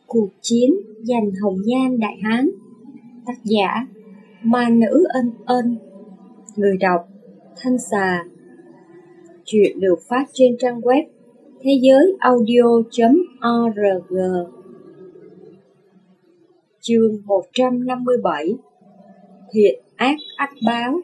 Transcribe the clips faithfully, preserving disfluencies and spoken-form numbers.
Cuộc chiến giành hồng nhan Đại Hán. Tác giả Ma Nữ Ân Ân. Người đọc Thanh Xà. Chuyện được phát trên trang web thế giới audio chấm org. Chương một trăm năm mươi bảy. Thiện ác ắt báo.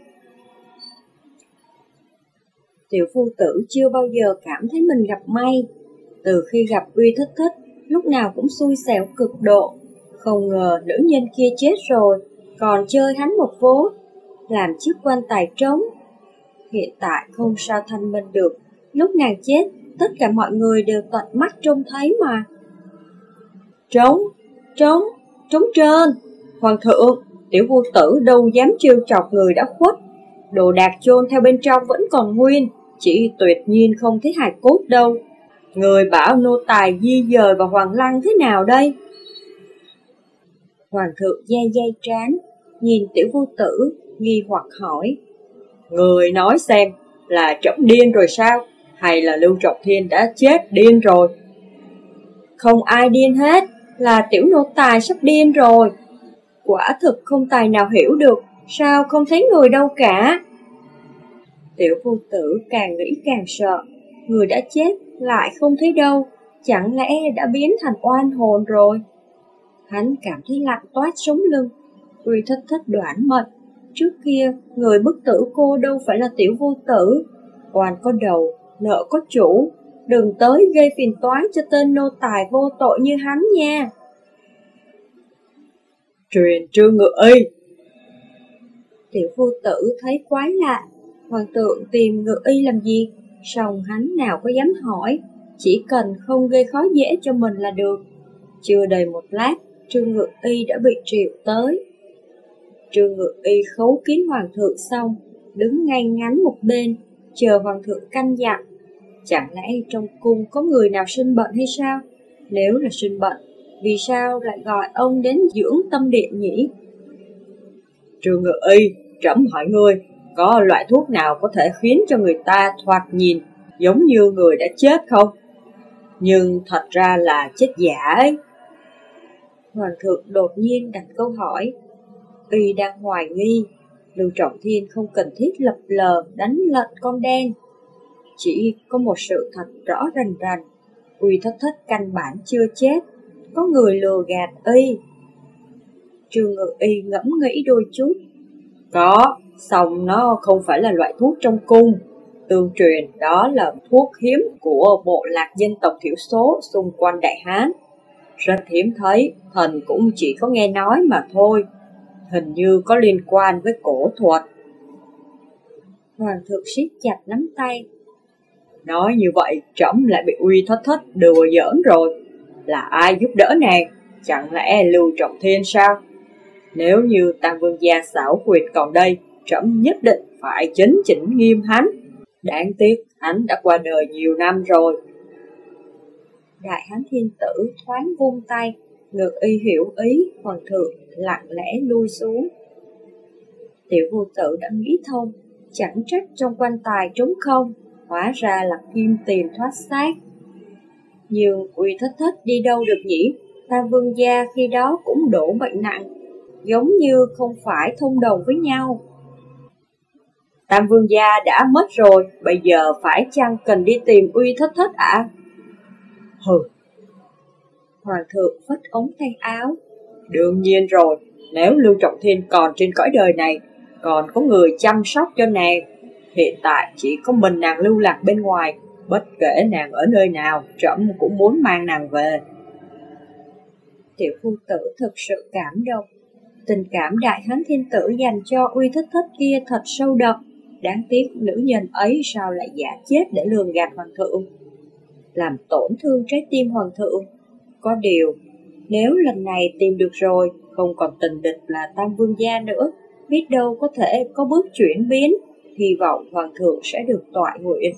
Tiểu phu tử chưa bao giờ cảm thấy mình gặp may. Từ khi gặp Uy Thất Thất, lúc nào cũng xui xẻo cực độ. Không ngờ nữ nhân kia chết rồi, còn chơi hắn một vố, làm chiếc quan tài trống. Hiện tại không sao thanh minh được, lúc nàng chết, tất cả mọi người đều tận mắt trông thấy mà. Trống, trống, trống trơn. Hoàng thượng, tiểu phu tử đâu dám trêu chọc người đã khuất. Đồ đạc chôn theo bên trong vẫn còn nguyên, chỉ tuyệt nhiên không thấy hài cốt đâu. Người bảo nô tài di dời vào Hoàng Lăng thế nào đây? Hoàng thượng day day trán, nhìn tiểu phu tử, nghi hoặc hỏi. Người nói xem, là trẫm điên rồi sao? Hay là Lưu Trọng Thiên đã chết điên rồi? Không ai điên hết, là tiểu nô tài sắp điên rồi. Quả thực không tài nào hiểu được, sao không thấy người đâu cả? Tiểu phu tử càng nghĩ càng sợ, người đã chết lại không thấy đâu, chẳng lẽ đã biến thành oan hồn rồi? Hắn cảm thấy lạnh toát sống lưng. Uy Thất Thất đoản mệnh, trước kia người bức tử cô đâu phải là tiểu vô tử. Oan có đầu, nợ có chủ, đừng tới gây phiền toái cho tên nô tài vô tội như hắn nha. Truyền Trương Ngự Y. Tiểu phu tử thấy quái lạ, hoàng thượng tìm Ngự Y làm gì? Song hắn nào có dám hỏi, chỉ cần không gây khó dễ cho mình là được. Chưa đầy một lát, Trương Ngự Y đã bị triệu tới. Trương Ngự Y khấu kiến hoàng thượng xong, đứng ngay ngắn một bên, chờ hoàng thượng căn dặn. Chẳng lẽ trong cung có người nào sinh bệnh hay sao? Nếu là sinh bệnh, vì sao lại gọi ông đến dưỡng tâm điện nhỉ? Trương Ngự Y, trẫm hỏi ngươi, có loại thuốc nào có thể khiến cho người ta thoạt nhìn giống như người đã chết không? Nhưng thật ra là chết giả ấy. Hoàng thượng đột nhiên đặt câu hỏi. Y đang hoài nghi Lưu Trọng Thiên không cần thiết lập lờ đánh lận con đen. Chỉ có một sự thật rõ rành rành, Uy Thất Thất căn bản chưa chết, có người lừa gạt Y. Trương Ngự Y ngẫm nghĩ đôi chút. Có, song nó không phải là loại thuốc trong cung. Tương truyền đó là thuốc hiếm của bộ lạc dân tộc thiểu số xung quanh Đại Hán. Rất hiếm thấy, thần cũng chỉ có nghe nói mà thôi. Hình như có liên quan với cổ thuật. Hoàng thượng siết chặt nắm tay. Nói như vậy, trẫm lại bị Uy Thất Thất đùa giỡn rồi. Là ai giúp đỡ nàng? Chẳng lẽ Lưu Trọng Thiên sao? Nếu như Tam Vương gia xảo quyệt còn đây, trẫm nhất định phải chấn chỉnh nghiêm hắn. Đáng tiếc hắn đã qua đời nhiều năm rồi. Đại Hán Thiên Tử thoáng vung tay, Ngự Y hiểu ý, hoàng thượng lặng lẽ lui xuống. Tiểu vô tử đã nghĩ thông, chẳng trách trong quan tài trống không, hóa ra là kim tìm thoát xác. Nhưng Uy Thất Thất đi đâu được nhỉ? Tam Vương gia khi đó cũng đổ bệnh nặng, giống như không phải thông đồng với nhau. Tam Vương gia đã mất rồi, bây giờ phải chăng cần đi tìm Uy Thất Thất ạ? À? Hừ. Hoàng thượng phất ống tay áo. Đương nhiên rồi, nếu Lưu Trọng Thiên còn trên cõi đời này, còn có người chăm sóc cho nàng. Hiện tại chỉ có mình nàng lưu lạc bên ngoài, bất kể nàng ở nơi nào, trẫm cũng muốn mang nàng về. Tiểu phu tử thực sự cảm động. Tình cảm Đại Hán Thiên Tử dành cho Uy Thất Thất kia thật sâu đậm. Đáng tiếc nữ nhân ấy sao lại giả chết để lường gạt hoàng thượng, làm tổn thương trái tim hoàng thượng. Có điều, nếu lần này tìm được rồi, không còn tình địch là Tam Vương gia nữa, biết đâu có thể có bước chuyển biến, hy vọng hoàng thượng sẽ được tọa nguyện.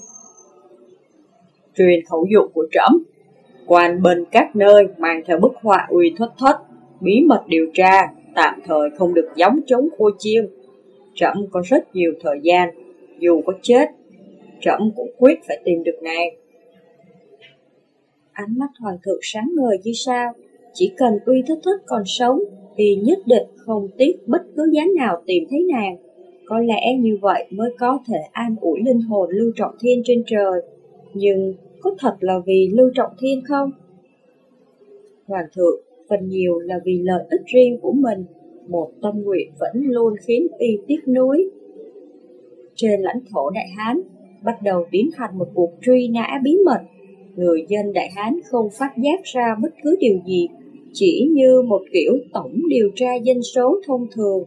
Truyền khẩu dụ của trẫm, quan binh các nơi mang theo bức họa Uy Thất Thất, bí mật điều tra, tạm thời không được gióng chống khua chiêng. Trẫm có rất nhiều thời gian, dù có chết, trẫm cũng quyết phải tìm được nàng. Ánh mắt hoàng thượng sáng ngời như sao, chỉ cần Uy Thất Thất còn sống, y nhất định không tiếc bất cứ giá nào tìm thấy nàng. Có lẽ như vậy mới có thể an ủi linh hồn Lưu Trọng Thiên trên trời. Nhưng có thật là vì Lưu Trọng Thiên không? Hoàng thượng, phần nhiều là vì lợi ích riêng của mình, một tâm nguyện vẫn luôn khiến y tiếc nuối. Trên lãnh thổ Đại Hán, bắt đầu tiến hành một cuộc truy nã bí mật. Người dân Đại Hán không phát giác ra bất cứ điều gì, chỉ như một kiểu tổng điều tra dân số thông thường.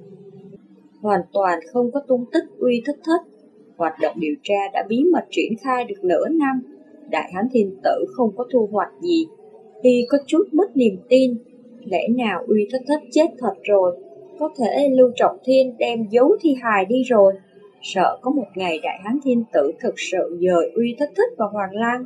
Hoàn toàn không có tung tích Uy Thất Thất. Hoạt động điều tra đã bí mật triển khai được nửa năm. Đại Hán Thiên Tử không có thu hoạch gì. Y có chút mất niềm tin. Lẽ nào Uy Thất Thất chết thật rồi? Có thể Lưu Trọng Thiên đem giấu thi hài đi rồi. Sợ có một ngày Đại Hán Thiên Tử thực sự dời Uy Thất Thất vào Hoàng Lăng.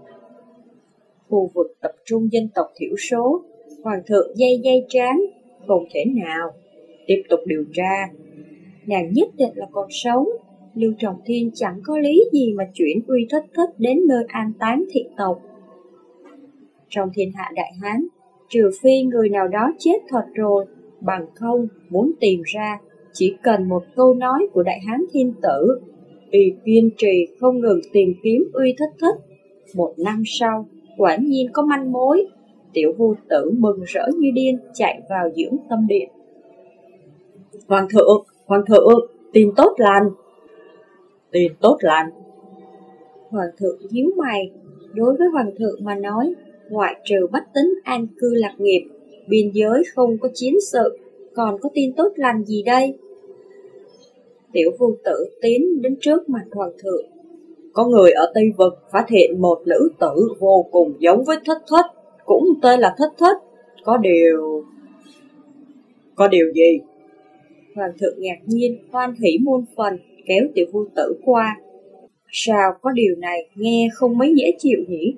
Khu vực tập trung dân tộc thiểu số, Hoàng thượng dây dây trán, không thể nào. Tiếp tục điều tra. Nàng nhất định là còn sống. Lưu Trọng Thiên chẳng có lý gì mà chuyển Uy Thất Thất đến nơi an táng thị tộc. Trong thiên hạ Đại Hán, trừ phi người nào đó chết thật rồi, bằng không muốn tìm ra chỉ cần một câu nói của Đại Hán Thiên Tử. Y kiên trì không ngừng tìm kiếm Uy Thất Thất. Một năm sau, quả nhiên có manh mối. Tiểu Vu Tử mừng rỡ như điên chạy vào dưỡng tâm điện. Hoàng thượng, Hoàng thượng, tin tốt lành. Tin tốt lành. Hoàng thượng nhíu mày. Đối với Hoàng thượng mà nói, ngoại trừ bách tính an cư lạc nghiệp, biên giới không có chiến sự, còn có tin tốt lành gì đây? Tiểu Vu Tử tiến đến trước mặt Hoàng thượng. Có người ở Tây Vực phát hiện một nữ tử vô cùng giống với Thất Thất, cũng tên là Thất Thất. Có điều... Có điều gì? Hoàng thượng ngạc nhiên, hoan hỉ muôn phần, kéo Tiểu Vu Tử qua. Sao có điều này nghe không mấy dễ chịu nhỉ?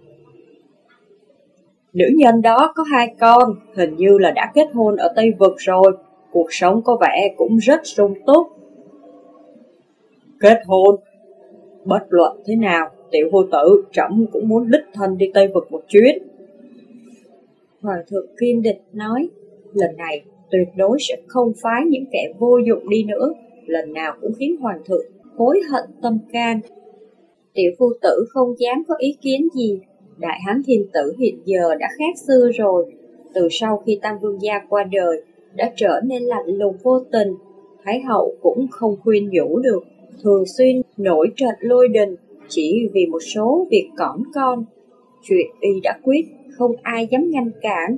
Nữ nhân đó có hai con, hình như là đã kết hôn ở Tây Vực rồi, cuộc sống có vẻ cũng rất sung túc. Kết hôn? Bất luận thế nào, Tiểu Vô Tử, trẫm cũng muốn đích thân đi Tây Vực một chuyến. Hoàng thượng kiên định nói, lần này tuyệt đối sẽ không phái những kẻ vô dụng đi nữa, lần nào cũng khiến Hoàng thượng hối hận tâm can. Tiểu Phu Tử không dám có ý kiến gì. Đại Hán Thiên Tử hiện giờ đã khác xưa rồi. Từ sau khi Tam Vương gia qua đời, đã trở nên lạnh lùng vô tình. Thái hậu cũng không khuyên nhủ được, thường xuyên nổi trận lôi đình chỉ vì một số việc cỏn con. Chuyện y đã quyết, không ai dám ngăn cản.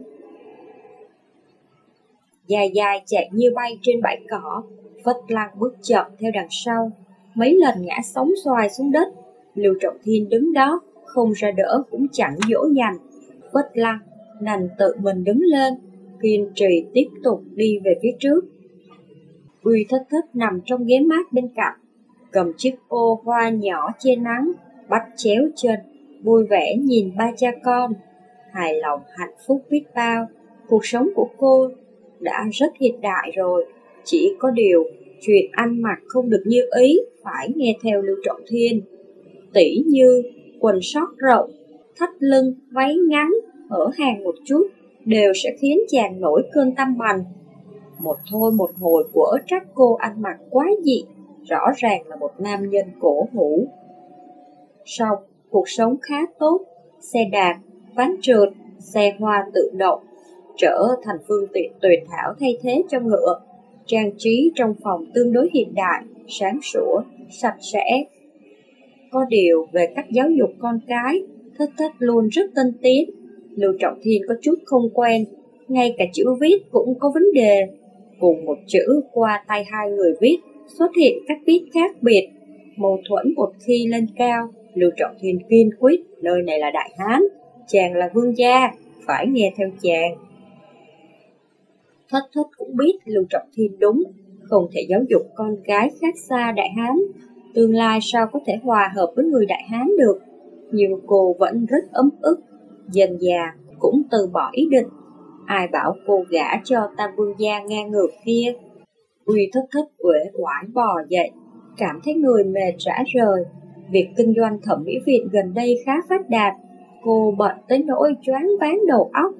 Dài dài chạy như bay trên bãi cỏ, Vất Lăng bước chậm theo đằng sau, mấy lần ngã sóng xoài xuống đất. Lưu Trọng Thiên đứng đó, không ra đỡ cũng chẳng dỗ dành. Vất Lăng đành tự mình đứng lên, kiên trì tiếp tục đi về phía trước. Uy Thất Thất nằm trong ghế mát bên cạnh, cầm chiếc ô hoa nhỏ che nắng, bắt chéo chân, vui vẻ nhìn ba cha con. Hài lòng hạnh phúc biết bao. Cuộc sống của cô đã rất hiện đại rồi, chỉ có điều chuyện ăn mặc không được như ý, phải nghe theo Lưu Trọng Thiên. Tỉ như quần sót rộng, thắt lưng, váy ngắn, hở hàng một chút, đều sẽ khiến chàng nổi cơn tâm bành. Một thôi một hồi quở trách cô ăn mặc quá dị, rõ ràng là một nam nhân cổ hủ. Xong, cuộc sống khá tốt, xe đạp, ván trượt, xe hoa tự động, trở thành phương tiện tuyệt hảo thay thế cho ngựa. Trang trí trong phòng tương đối hiện đại, sáng sủa, sạch sẽ. Có điều về cách giáo dục con cái, Thất Thất luôn rất tinh tiến. Lưu Trọng Thiên có chút không quen, ngay cả chữ viết cũng có vấn đề. Cùng một chữ qua tay hai người viết, xuất hiện cách viết khác biệt. Mâu thuẫn một khi lên cao, Lưu Trọng Thiên kiên quyết, nơi này là Đại Hán, chàng là vương gia, phải nghe theo chàng. Thất Thất cũng biết Lưu Trọng Thiên đúng, không thể giáo dục con gái khác xa Đại Hán. Tương lai sao có thể hòa hợp với người Đại Hán được. Nhưng cô vẫn rất ấm ức, dần già cũng từ bỏ ý định. Ai bảo cô gả cho Tam Vương gia ngang ngược kia. Uy Thất Thất uể oải bò dậy, cảm thấy người mệt rã rời. Việc kinh doanh thẩm mỹ viện gần đây khá phát đạt, cô bận tới nỗi choáng váng đầu óc.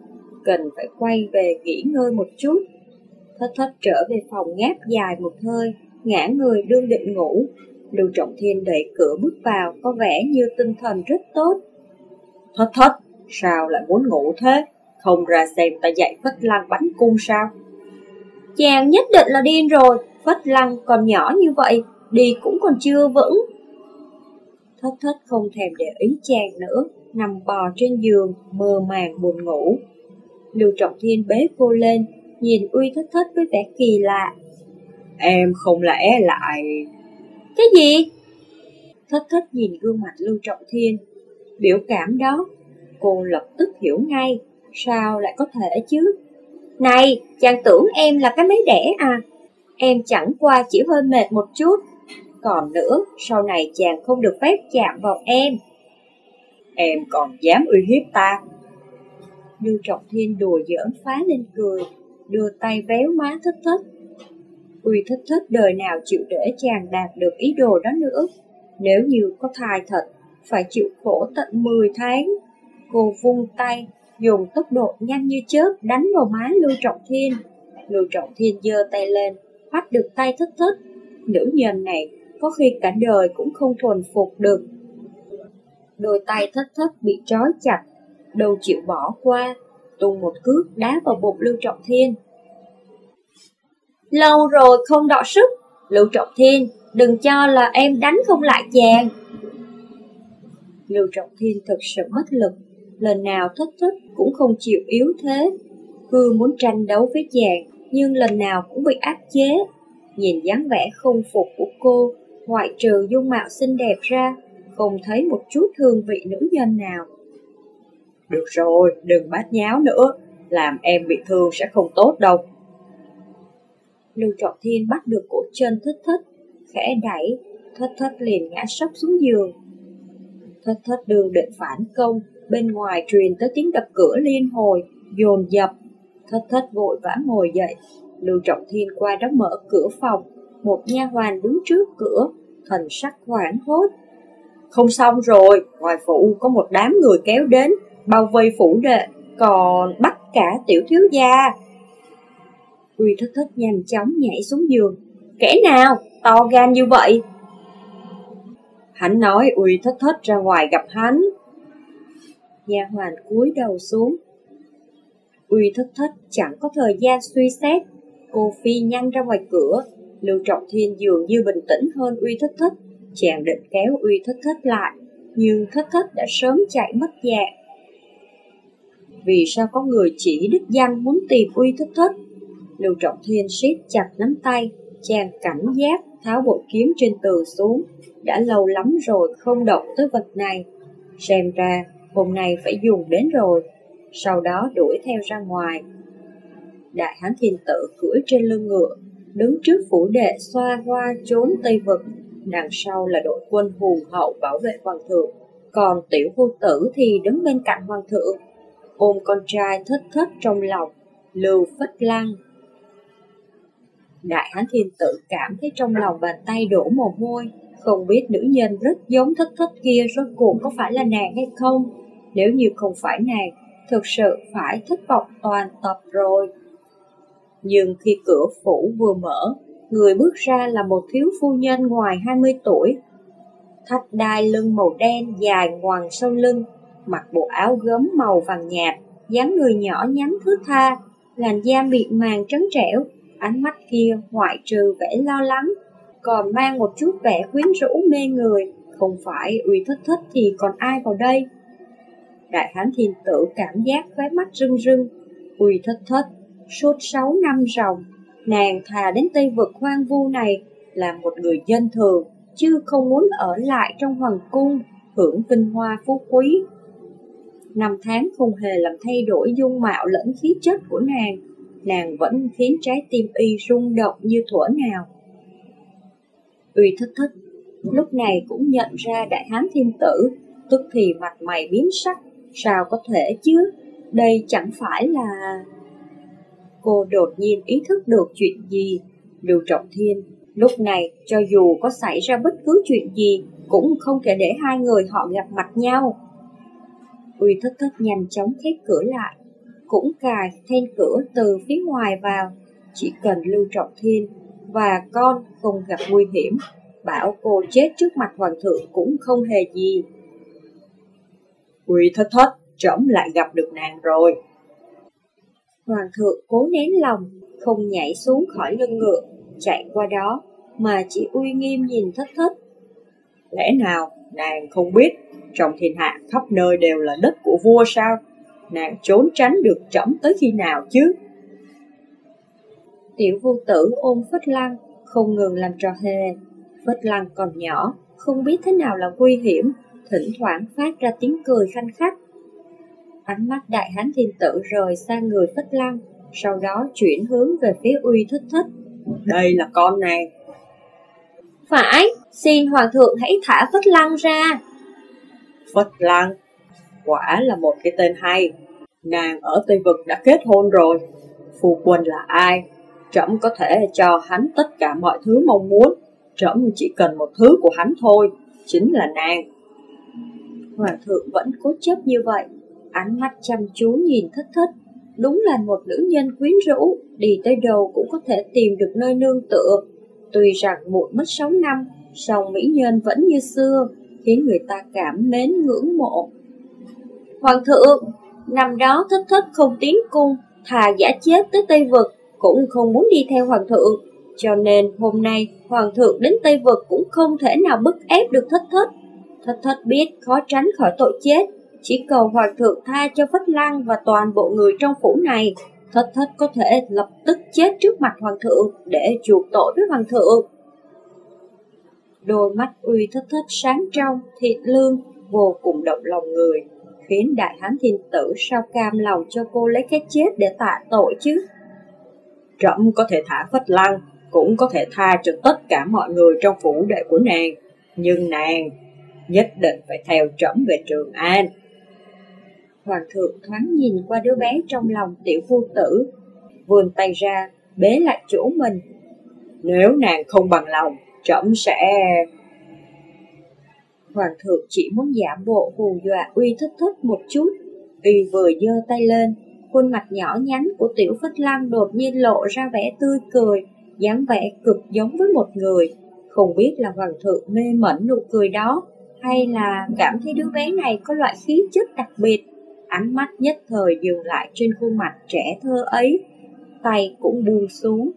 cần phải quay về nghỉ ngơi một chút. Thất Thất trở về phòng ngáp dài một hơi, ngã người đương định ngủ. Lưu Trọng Thiên đẩy cửa bước vào, có vẻ như tinh thần rất tốt. Thất Thất, sao lại muốn ngủ thế? Không ra xem ta dạy Phất Lăng bắn cung sao? Chàng nhất định là điên rồi, Phất Lăng còn nhỏ như vậy, đi cũng còn chưa vững. Thất Thất không thèm để ý chàng nữa, nằm bò trên giường, mơ màng buồn ngủ. Lưu Trọng Thiên bế cô lên, nhìn Uy Thất Thất với vẻ kỳ lạ. Em không lẽ lại... Cái gì? Thất Thất nhìn gương mặt Lưu Trọng Thiên, biểu cảm đó, cô lập tức hiểu ngay, sao lại có thể chứ? Này, chàng tưởng em là cái máy đẻ à? Em chẳng qua chỉ hơi mệt một chút. Còn nữa, sau này chàng không được phép chạm vào em. Em còn dám uy hiếp ta? Lưu Trọng Thiên đùa giỡn phá lên cười, đưa tay véo má Thất Thất. Uy Thất Thất đời nào chịu để chàng đạt được ý đồ đó nữa. Nếu như có thai thật, phải chịu khổ tận mười tháng. Cô vung tay, dùng tốc độ nhanh như chớp đánh vào má Lưu Trọng Thiên. Lưu Trọng Thiên giơ tay lên, bắt được tay Thất Thất. Nữ nhân này có khi cả đời cũng không thuần phục được. Đôi tay Thất Thất bị trói chặt, đâu chịu bỏ qua, tung một cước đá vào bụng Lưu Trọng Thiên. Lâu rồi không đọ sức, Lưu Trọng Thiên, đừng cho là em đánh không lại chàng. Lưu Trọng Thiên thực sự bất lực, lần nào Thất Thất cũng không chịu yếu thế, cứ muốn tranh đấu với chàng, nhưng lần nào cũng bị áp chế. Nhìn dáng vẻ không phục của cô, ngoại trừ dung mạo xinh đẹp ra, không thấy một chút hương vị nữ nhân nào. Được rồi, đừng bát nháo nữa, làm em bị thương sẽ không tốt đâu. Lưu Trọng Thiên bắt được cổ chân Thất Thất, khẽ đẩy, Thất Thất liền ngã sấp xuống giường. Thất Thất đường định phản công, bên ngoài truyền tới tiếng đập cửa liên hồi, dồn dập. Thất Thất vội vã ngồi dậy. Lưu Trọng Thiên qua đó mở cửa phòng, một nha hoàn đứng trước cửa, thần sắc hoảng hốt. Không xong rồi, ngoài phủ có một đám người kéo đến, bao vây phủ đệ, còn bắt cả tiểu thiếu gia. Uy Thất Thất nhanh chóng nhảy xuống giường. Kẻ nào to gan như vậy? Hắn nói Uy Thất Thất ra ngoài gặp hắn. Nha hoàn cúi đầu xuống. Uy Thất Thất chẳng có thời gian suy xét, cô phi nhanh ra ngoài cửa. Lưu Trọng Thiên dường như bình tĩnh hơn Uy Thất Thất, chàng định kéo Uy Thất Thất lại, nhưng Thất Thất đã sớm chạy mất dạng. Vì sao có người chỉ đích danh muốn tìm Uy Thất Thất? Lưu Trọng Thiên siết chặt nắm tay, chàng cảnh giác tháo bội kiếm trên tường xuống. Đã lâu lắm rồi không động tới vật này, xem ra hôm nay phải dùng đến rồi. Sau đó đuổi theo ra ngoài. Đại Hán Thiên Tự cưỡi trên lưng ngựa, đứng trước phủ đệ xoa hoa trốn Tây Vực. Đằng sau là đội quân hùng hậu bảo vệ hoàng thượng, còn tiểu vô tử thì đứng bên cạnh hoàng thượng, ôm con trai Thất Thất trong lòng, Lưu Phất Lăng. Đại Hán Thiên Tự cảm thấy trong lòng bàn tay đổ mồ hôi, không biết nữ nhân rất giống Thất Thất kia rốt cuộc có phải là nàng hay không. Nếu như không phải nàng, thực sự phải thất vọng toàn tập rồi. Nhưng khi cửa phủ vừa mở, người bước ra là một thiếu phu nhân ngoài hai mươi tuổi. Thắt đai lưng màu đen dài ngoằng sau lưng, mặc bộ áo gấm màu vàng nhạt, dáng người nhỏ nhắn thướt tha, làn da mịn màng trắng trẻo, ánh mắt kia ngoại trừ vẻ lo lắng, còn mang một chút vẻ quyến rũ mê người. Không phải Uy Thất Thất thì còn ai vào đây? Đại Hán Thiên Tự cảm giác khóe mắt rưng rưng. Uy Thất Thất, suốt sáu năm ròng, nàng thà đến Tây Vực hoang vu này làm một người dân thường, chứ không muốn ở lại trong hoàng cung, hưởng vinh hoa phú quý. Năm tháng không hề làm thay đổi dung mạo lẫn khí chất của nàng, nàng vẫn khiến trái tim y rung động như thuở nào. Uy Thất Thất lúc này cũng nhận ra Đại Hán Thiên Tử, tức thì mặt mày biến sắc. Sao có thể chứ? Đây chẳng phải là... Cô đột nhiên ý thức được chuyện gì. Lưu Trọng Thiên lúc này cho dù có xảy ra bất cứ chuyện gì cũng không thể để hai người họ gặp mặt nhau. Uy Thất Thất nhanh chóng khép cửa lại. cũng cài then cửa từ phía ngoài vào. Chỉ cần Lưu Trọng Thiên và con không gặp nguy hiểm, bảo cô chết trước mặt hoàng thượng cũng không hề gì. Uy Thất Thất, trẫm lại gặp được nàng rồi. Hoàng thượng cố nén lòng, không nhảy xuống khỏi lưng ngựa, chạy qua đó, mà chỉ uy nghiêm nhìn Thất Thất. Lẽ nào nàng không biết trong thiên hạ khắp nơi đều là đất của vua sao? Nàng trốn tránh được trẫm tới khi nào chứ? Tiểu Vô Tử ôm Phất Lăng, không ngừng làm trò hề. Phất Lăng còn nhỏ, không biết thế nào là nguy hiểm, thỉnh thoảng phát ra tiếng cười khanh khách. Ánh mắt Đại Hán Thiên Tử rời sang người Phất Lăng, sau đó chuyển hướng về phía Uy Thất Thất. Đây là con nàng. Phải, xin hoàng thượng hãy thả Phất Lăng ra. Phất Lăng, quả là một cái tên hay. Nàng ở Tây Vực đã kết hôn rồi. Phu quân là ai? Trẫm có thể cho hắn tất cả mọi thứ mong muốn. Trẫm chỉ cần một thứ của hắn thôi, chính là nàng. Hoàng thượng vẫn cố chấp như vậy, ánh mắt chăm chú nhìn Thất Thất. Đúng là một nữ nhân quyến rũ, đi tới đâu cũng có thể tìm được nơi nương tựa. Tuy rằng muộn mất sáu năm, song mỹ nhân vẫn như xưa, khiến người ta cảm mến ngưỡng mộ. Hoàng thượng, năm đó Thất Thất không tiến cung, thà giả chết tới Tây Vực, cũng không muốn đi theo hoàng thượng. Cho nên hôm nay hoàng thượng đến Tây Vực cũng không thể nào bức ép được Thất Thất. Thất Thất biết khó tránh khỏi tội chết, chỉ cầu hoàng thượng tha cho Phất Lăng và toàn bộ người trong phủ này. Thất Thất có thể lập tức chết trước mặt hoàng thượng để chuộc tội với hoàng thượng. Đôi mắt Uy Thất Thất sáng trong, thiện lương, vô cùng động lòng người, khiến Đại Hán Thiên Tử sao cam lòng cho cô lấy cái chết để tạ tội chứ. Trẫm có thể thả Phất Lăng, cũng có thể tha cho tất cả mọi người trong phủ đệ của nàng, nhưng nàng nhất định phải theo trẫm về Trường An. Hoàng thượng thoáng nhìn qua đứa bé trong lòng Tiểu Vô Tử, vươn tay ra bế lại chỗ mình. Nếu nàng không bằng lòng, trẫm sẽ... Hoàng thượng chỉ muốn giả bộ hù dọa Uy Thất Thất một chút. Y vừa giơ tay lên, khuôn mặt nhỏ nhắn của Tiểu Phất Lăng đột nhiên lộ ra vẻ tươi cười, dáng vẻ cực giống với một người. Không biết là hoàng thượng mê mẩn nụ cười đó, hay là cảm thấy đứa bé này có loại khí chất đặc biệt. Ánh mắt nhất thời dừng lại trên khuôn mặt trẻ thơ ấy, tay cũng buông xuống.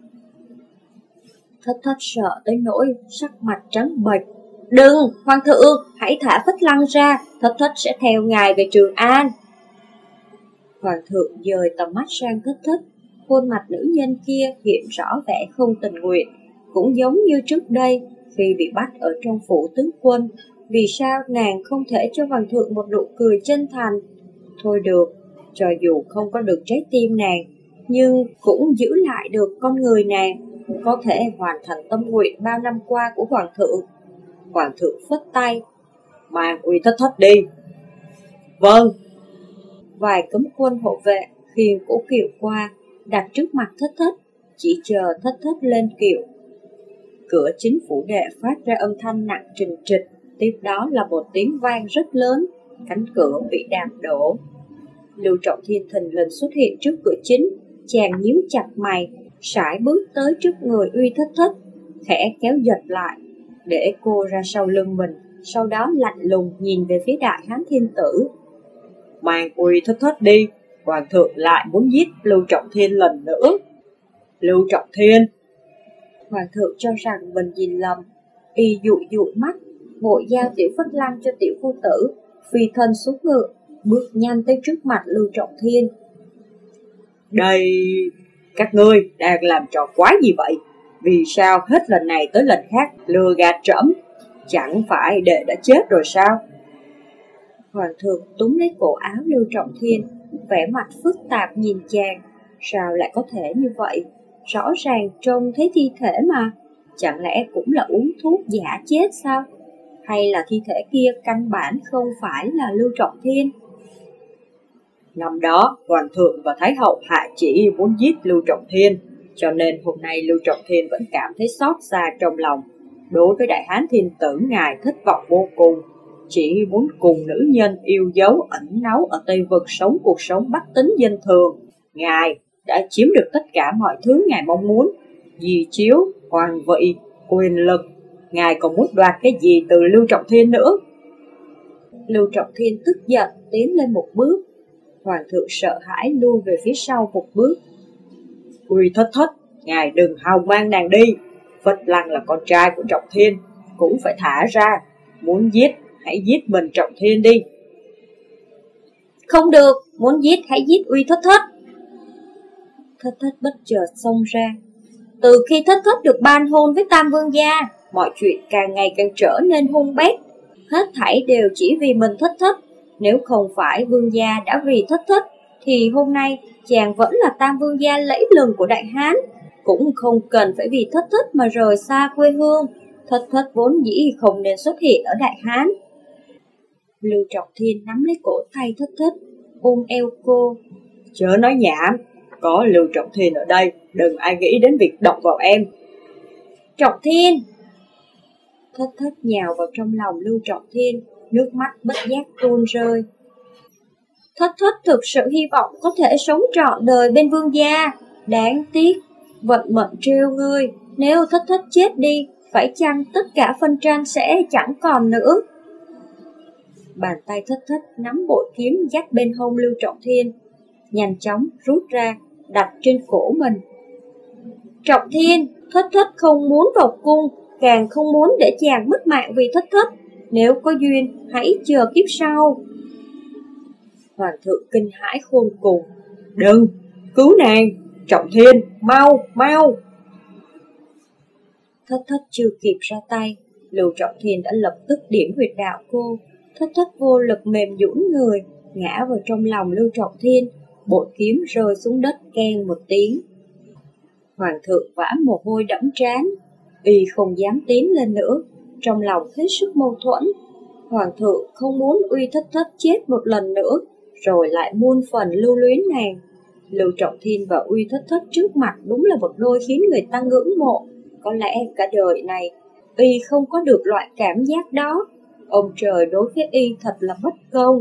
Thất Thất sợ tới nỗi sắc mặt trắng bệch. Đừng, hoàng thượng, hãy thả Phất Lăng ra, Thất Thất sẽ theo ngài về Trường An. Hoàng thượng dời tầm mắt sang Thất Thất, khuôn mặt nữ nhân kia hiện rõ vẻ không tình nguyện, cũng giống như trước đây khi bị bắt ở trong phủ tướng quân. Vì sao nàng không thể cho hoàng thượng một nụ cười chân thành? Thôi được, cho dù không có được trái tim nàng, nhưng cũng giữ lại được con người nàng, có thể hoàn thành tâm nguyện bao năm qua của hoàng thượng. Hoàng thượng phất tay, mang Uy Thất Thất đi. Vâng. Vài cấm quân hộ vệ khiêng cỗ kiệu qua, đặt trước mặt Thất Thất, chỉ chờ Thất Thất lên kiệu. Cửa chính phủ đệ phát ra âm thanh nặng trịch trịch, tiếp đó là một tiếng vang rất lớn, cánh cửa bị đạp đổ. Lưu Trọng Thiên thình lình xuất hiện trước cửa chính, chàng nhíu chặt mày, sải bước tới trước người Uy Thất Thất, khẽ kéo giật lại, để cô ra sau lưng mình, sau đó lạnh lùng nhìn về phía Đại Hán Thiên Tử. Mang Uy Thất Thất đi, hoàng thượng lại muốn giết Lưu Trọng Thiên lần nữa. Lưu Trọng Thiên. Hoàng thượng cho rằng mình nhìn lầm, y dụi dụi mắt, vội giao Tiểu Phất Lăng cho Tiểu Vô Tử, phi thân xuống ngựa, bước nhanh tới trước mặt Lưu Trọng Thiên. Đây, các ngươi đang làm trò quái gì vậy? Vì sao hết lần này tới lần khác lừa gạt trẫm? Chẳng phải đệ đã chết rồi sao? Hoàng thượng túm lấy cổ áo Lưu Trọng Thiên, vẻ mặt phức tạp nhìn chàng. Sao lại có thể như vậy? Rõ ràng trông thấy thi thể mà. Chẳng lẽ cũng là uống thuốc giả chết sao? Hay là thi thể kia căn bản không phải là Lưu Trọng Thiên? Năm đó, hoàng thượng và thái hậu hạ chỉ muốn giết Lưu Trọng Thiên, cho nên hôm nay Lưu Trọng Thiên vẫn cảm thấy xót xa trong lòng. Đối với Đại Hán Thiên Tử, ngài thất vọng vô cùng, chỉ muốn cùng nữ nhân yêu dấu ẩn náu ở Tây Vực sống cuộc sống bách tính dân thường. ngài đã chiếm được tất cả mọi thứ ngài mong muốn, di chiếu, hoàng vị, quyền lực. Ngài còn muốn đoạt cái gì từ Lưu Trọng Thiên nữa? Lưu Trọng Thiên tức giận tiến lên một bước. Hoàng thượng sợ hãi lui về phía sau một bước. Uy Thất Thất, ngài đừng hòng mang nàng đi. Phất Lăng là con trai của Trọng Thiên, cũng phải thả ra. Muốn giết, hãy giết mình Trọng Thiên đi. Không được, muốn giết hãy giết Uy Thất Thất. Thất Thất bất chợt xông ra. Từ khi Thất Thất được ban hôn với Tam Vương gia, mọi chuyện càng ngày càng trở nên hung bét. Hết thảy đều chỉ vì mình Thất Thất. Nếu không phải Vương gia đã vì Thất Thất, thì hôm nay chàng vẫn là Tam Vương gia lẫy lừng của Đại Hán. Cũng không cần phải vì Thất Thất mà rời xa quê hương. Thất Thất vốn dĩ không nên xuất hiện ở Đại Hán. Lưu Trọng Thiên nắm lấy cổ tay Thất Thất, ôm eo cô. Chớ nói nhảm, có Lưu Trọng Thiên ở đây, đừng ai nghĩ đến việc động vào em. Trọng Thiên! Thất Thất nhào vào trong lòng Lưu Trọng Thiên, nước mắt bất giác tuôn rơi. Thất Thất thực sự hy vọng có thể sống trọn đời bên Vương gia. Đáng tiếc, vận mệnh trêu ngươi, nếu Thất Thất chết đi, phải chăng tất cả phân tranh sẽ chẳng còn nữa. Bàn tay Thất Thất nắm bội kiếm dắt bên hông Lưu Trọng Thiên, nhanh chóng rút ra, đặt trên cổ mình. Trọng Thiên, Thất Thất không muốn vào cung, càng không muốn để chàng mất mạng vì Thất Thất. Nếu có duyên, hãy chờ kiếp sau. Hoàng thượng kinh hãi khôn cùng. Đừng, cứu nàng, Trọng Thiên, mau, mau. Thất Thất chưa kịp ra tay, Lưu Trọng Thiên đã lập tức điểm huyệt đạo cô. Thất Thất vô lực mềm nhũn người, ngã vào trong lòng Lưu Trọng Thiên, bội kiếm rơi xuống đất keng một tiếng. Hoàng thượng vã mồ hôi đẫm trán, y không dám tiến lên nữa, trong lòng hết sức mâu thuẫn. Hoàng thượng không muốn Uy Thất Thất chết một lần nữa, rồi lại muôn phần lưu luyến nàng. Lưu Trọng Thiên và Uy Thất Thất trước mặt đúng là một đôi khiến người ta ngưỡng mộ. Có lẽ cả đời này y không có được loại cảm giác đó. Ông trời đối với y thật là bất công.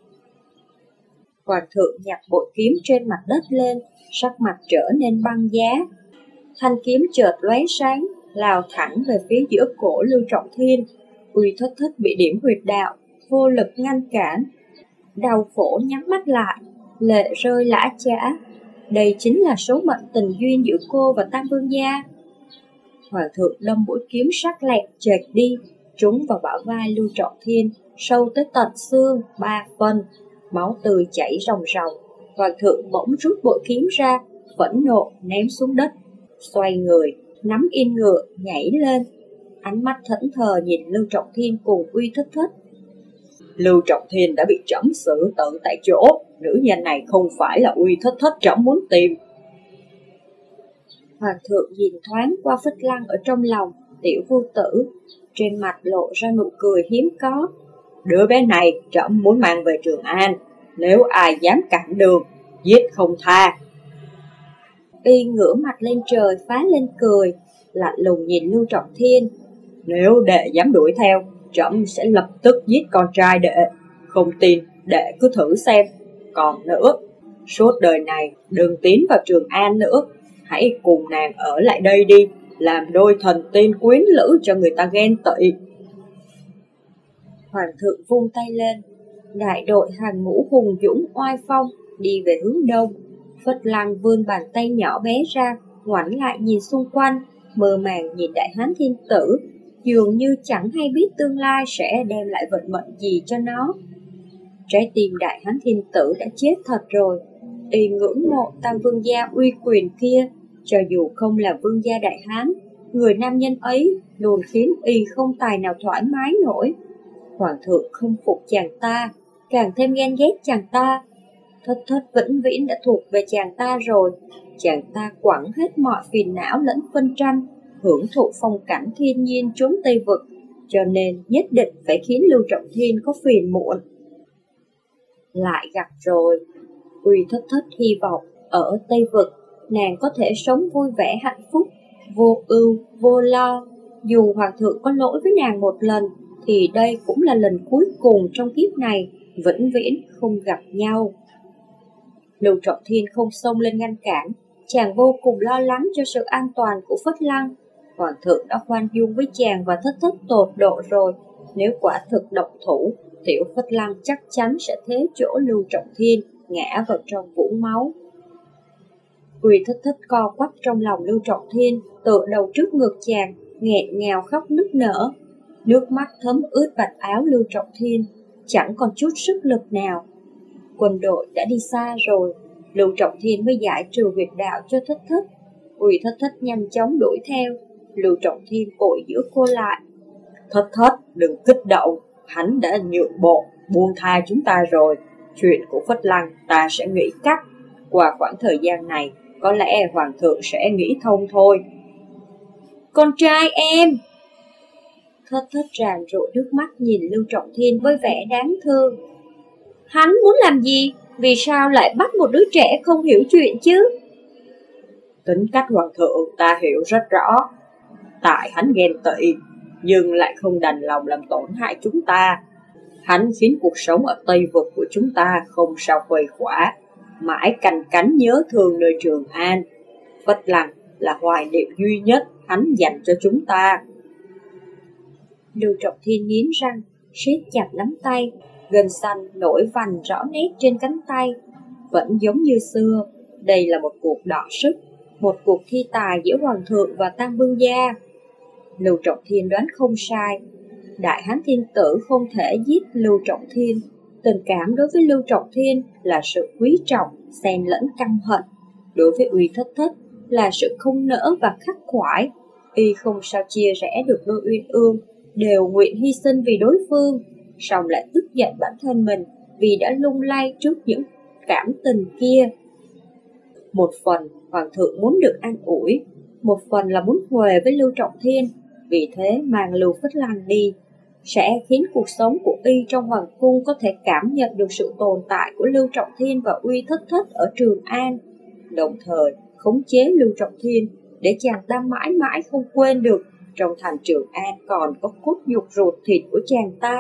Hoàng thượng nhặt bội kiếm trên mặt đất lên, sắc mặt trở nên băng giá. Thanh kiếm chợt lóe sáng, lao thẳng về phía giữa cổ Lưu Trọng Thiên. Uy Thất Thất bị điểm huyệt đạo, vô lực ngăn cản. Đau khổ nhắm mắt lại, lệ rơi lã chã. Đây chính là số mệnh tình duyên giữa cô và Tam Vương gia. Hoàng thượng đâm mũi kiếm sắc lẹm chệch đi, trúng vào bả vai Lưu Trọng Thiên, sâu tới tận xương ba phân, máu tươi chảy ròng ròng. Hoàng thượng bỗng rút bội kiếm ra, phẫn nộ ném xuống đất, xoay người, nắm yên ngựa nhảy lên, ánh mắt thẫn thờ nhìn Lưu Trọng Thiên cùng Uy Thất Thất. Lưu Trọng Thiên đã bị trẫm xử tử tại chỗ, nữ nhân này không phải là Uy Thất Thất trẫm muốn tìm. Hoàng thượng nhìn thoáng qua Phất Lăng ở trong lòng Tiểu Vô Tử, trên mặt lộ ra nụ cười hiếm có. Đứa bé này trẫm muốn mang về Trường An, nếu ai dám cản đường, giết không tha. Y ngửa mặt lên trời phá lên cười, lạnh lùng nhìn Lưu Trọng Thiên. Nếu đệ dám đuổi theo, trẫm sẽ lập tức giết con trai đệ. Không tin, đệ cứ thử xem. Còn nữa, suốt đời này đừng tiến vào Trường An nữa, hãy cùng nàng ở lại đây đi, làm đôi thần tiên quyến lữ cho người ta ghen tị. Hoàng thượng vung tay lên, đại đội hàng ngũ hùng dũng oai phong đi về hướng đông. Phất Lăng vươn bàn tay nhỏ bé ra, ngoảnh lại nhìn xung quanh, mơ màng nhìn Đại Hán Thiên Tử, dường như chẳng hay biết tương lai sẽ đem lại vận mệnh gì cho nó. Trái tim Đại Hán Thiên Tử đã chết thật rồi. Y ngưỡng mộ Tam Vương gia uy quyền kia, cho dù không là Vương gia Đại Hán, người nam nhân ấy luôn khiến Y không tài nào thoải mái nổi. Hoàng thượng không phục chàng ta, càng thêm ghen ghét chàng ta. Thất Thất vĩnh viễn đã thuộc về chàng ta rồi. Chàng ta quẳng hết mọi phiền não lẫn phân tranh, hưởng thụ phong cảnh thiên nhiên chốn Tây Vực, cho nên nhất định phải khiến Lưu Trọng Thiên có phiền muộn. Lại gặp rồi. Uy Thất Thất hy vọng ở Tây Vực nàng có thể sống vui vẻ hạnh phúc, vô ưu vô lo. Dù Hoàng thượng có lỗi với nàng một lần, thì đây cũng là lần cuối cùng trong kiếp này, vĩnh viễn không gặp nhau. Lưu Trọng Thiên không xông lên ngăn cản, chàng vô cùng lo lắng cho sự an toàn của Phất Lăng. Hoàng thượng đã khoan dung với chàng và Thất Thất tột độ rồi, nếu quả thực động thủ, tiểu Phất Lăng chắc chắn sẽ thế chỗ Lưu Trọng Thiên, ngã vào trong vũng máu. Uy Thất Thất co quắp trong lòng Lưu Trọng Thiên, tựa đầu trước ngực chàng, nghẹn ngào khóc nức nở. Nước mắt thấm ướt vạt áo Lưu Trọng Thiên, chẳng còn chút sức lực nào. Quân đội đã đi xa rồi, Lưu Trọng Thiên mới giải trừ huyệt đạo cho Thất Thất. Uy Thất Thất nhanh chóng đuổi theo, Lưu Trọng Thiên vội giữ cô lại. Thất Thất, đừng kích động, hắn đã nhượng bộ, buông tha chúng ta rồi. Chuyện của Phất Lăng ta sẽ nghĩ cách. Qua khoảng thời gian này, có lẽ Hoàng thượng sẽ nghĩ thông thôi. Con trai em! Thất Thất tràn rụi nước mắt nhìn Lưu Trọng Thiên với vẻ đáng thương. Hắn muốn làm gì? Vì sao lại bắt một đứa trẻ không hiểu chuyện chứ? Tính cách Hoàng thượng ta hiểu rất rõ. Tại hắn ghen tị, nhưng lại không đành lòng làm tổn hại chúng ta. Hắn khiến cuộc sống ở Tây Vực của chúng ta không sao khuây khỏa, mãi canh cánh nhớ thương nơi Trường An. Phất Lăng là hoài niệm duy nhất hắn dành cho chúng ta. Lưu Trọng Thiên nghiến răng, siết chặt nắm tay, gân xanh nổi vành rõ nét trên cánh tay. Vẫn giống như xưa, đây là một cuộc đọ sức, một cuộc thi tài giữa Hoàng thượng và Tam Vương gia. Lưu Trọng Thiên đoán không sai, Đại Hán Thiên Tử không thể giết Lưu Trọng Thiên. Tình cảm đối với Lưu Trọng Thiên là sự quý trọng, xen lẫn căm hận. Đối với Uy Thất Thất là sự không nỡ và khắc khoải. Y không sao chia rẽ được đôi uyên ương, đều nguyện hy sinh vì đối phương, song lại tức giận bản thân mình vì đã lung lay trước những cảm tình kia. Một phần Hoàng thượng muốn được an ủi, một phần là muốn huề với Lưu Trọng Thiên, vì thế mang Lưu Phất Lăng đi, sẽ khiến cuộc sống của y trong hoàng cung có thể cảm nhận được sự tồn tại của Lưu Trọng Thiên và Uy Thất Thất ở Trường An, đồng thời khống chế Lưu Trọng Thiên để chàng ta mãi mãi không quên được trong thành Trường An còn có cốt nhục ruột thịt của chàng ta.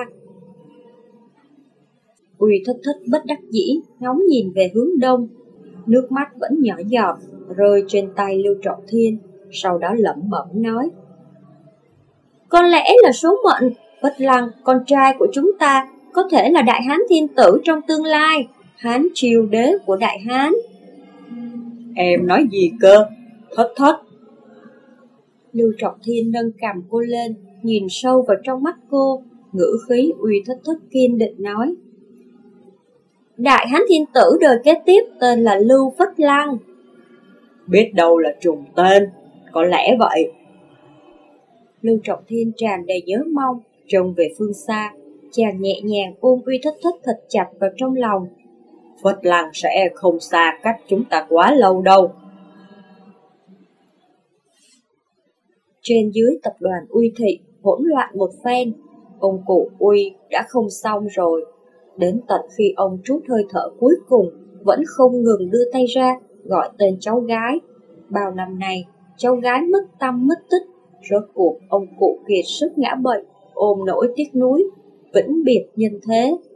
Uy Thất Thất bất đắc dĩ ngóng nhìn về hướng đông, nước mắt vẫn nhỏ giọt rơi trên tay Lưu Trọng Thiên, sau đó lẩm bẩm nói: Có lẽ là số mệnh, Phất Lăng, con trai của chúng ta, có thể là Đại Hán Thiên Tử trong tương lai, Hán triều đế của Đại Hán. Em nói gì cơ? Thất Thất. Lưu Trọng Thiên nâng cằm cô lên, nhìn sâu vào trong mắt cô, ngữ khí Uy Thất Thất kiên định nói: Đại Hán Thiên Tử đời kế tiếp tên là Lưu Phất Lăng. Biết đâu là trùng tên, có lẽ vậy. Lưu Trọng Thiên tràn đầy nhớ mong, trông về phương xa, chàng nhẹ nhàng ôm Uy Thất Thất thật chặt vào trong lòng. Phất Lăng sẽ không xa cách chúng ta quá lâu đâu. Trên dưới tập đoàn Uy Thị hỗn loạn một phen, ông cụ Uy đã không xong rồi. Đến tận khi ông trút hơi thở cuối cùng, vẫn không ngừng đưa tay ra, gọi tên cháu gái. Bao năm nay, cháu gái mất tâm mất tích, rốt cuộc ông cụ kiệt sức ngã bệnh, ôm nỗi tiếc nuối, vĩnh biệt nhân thế.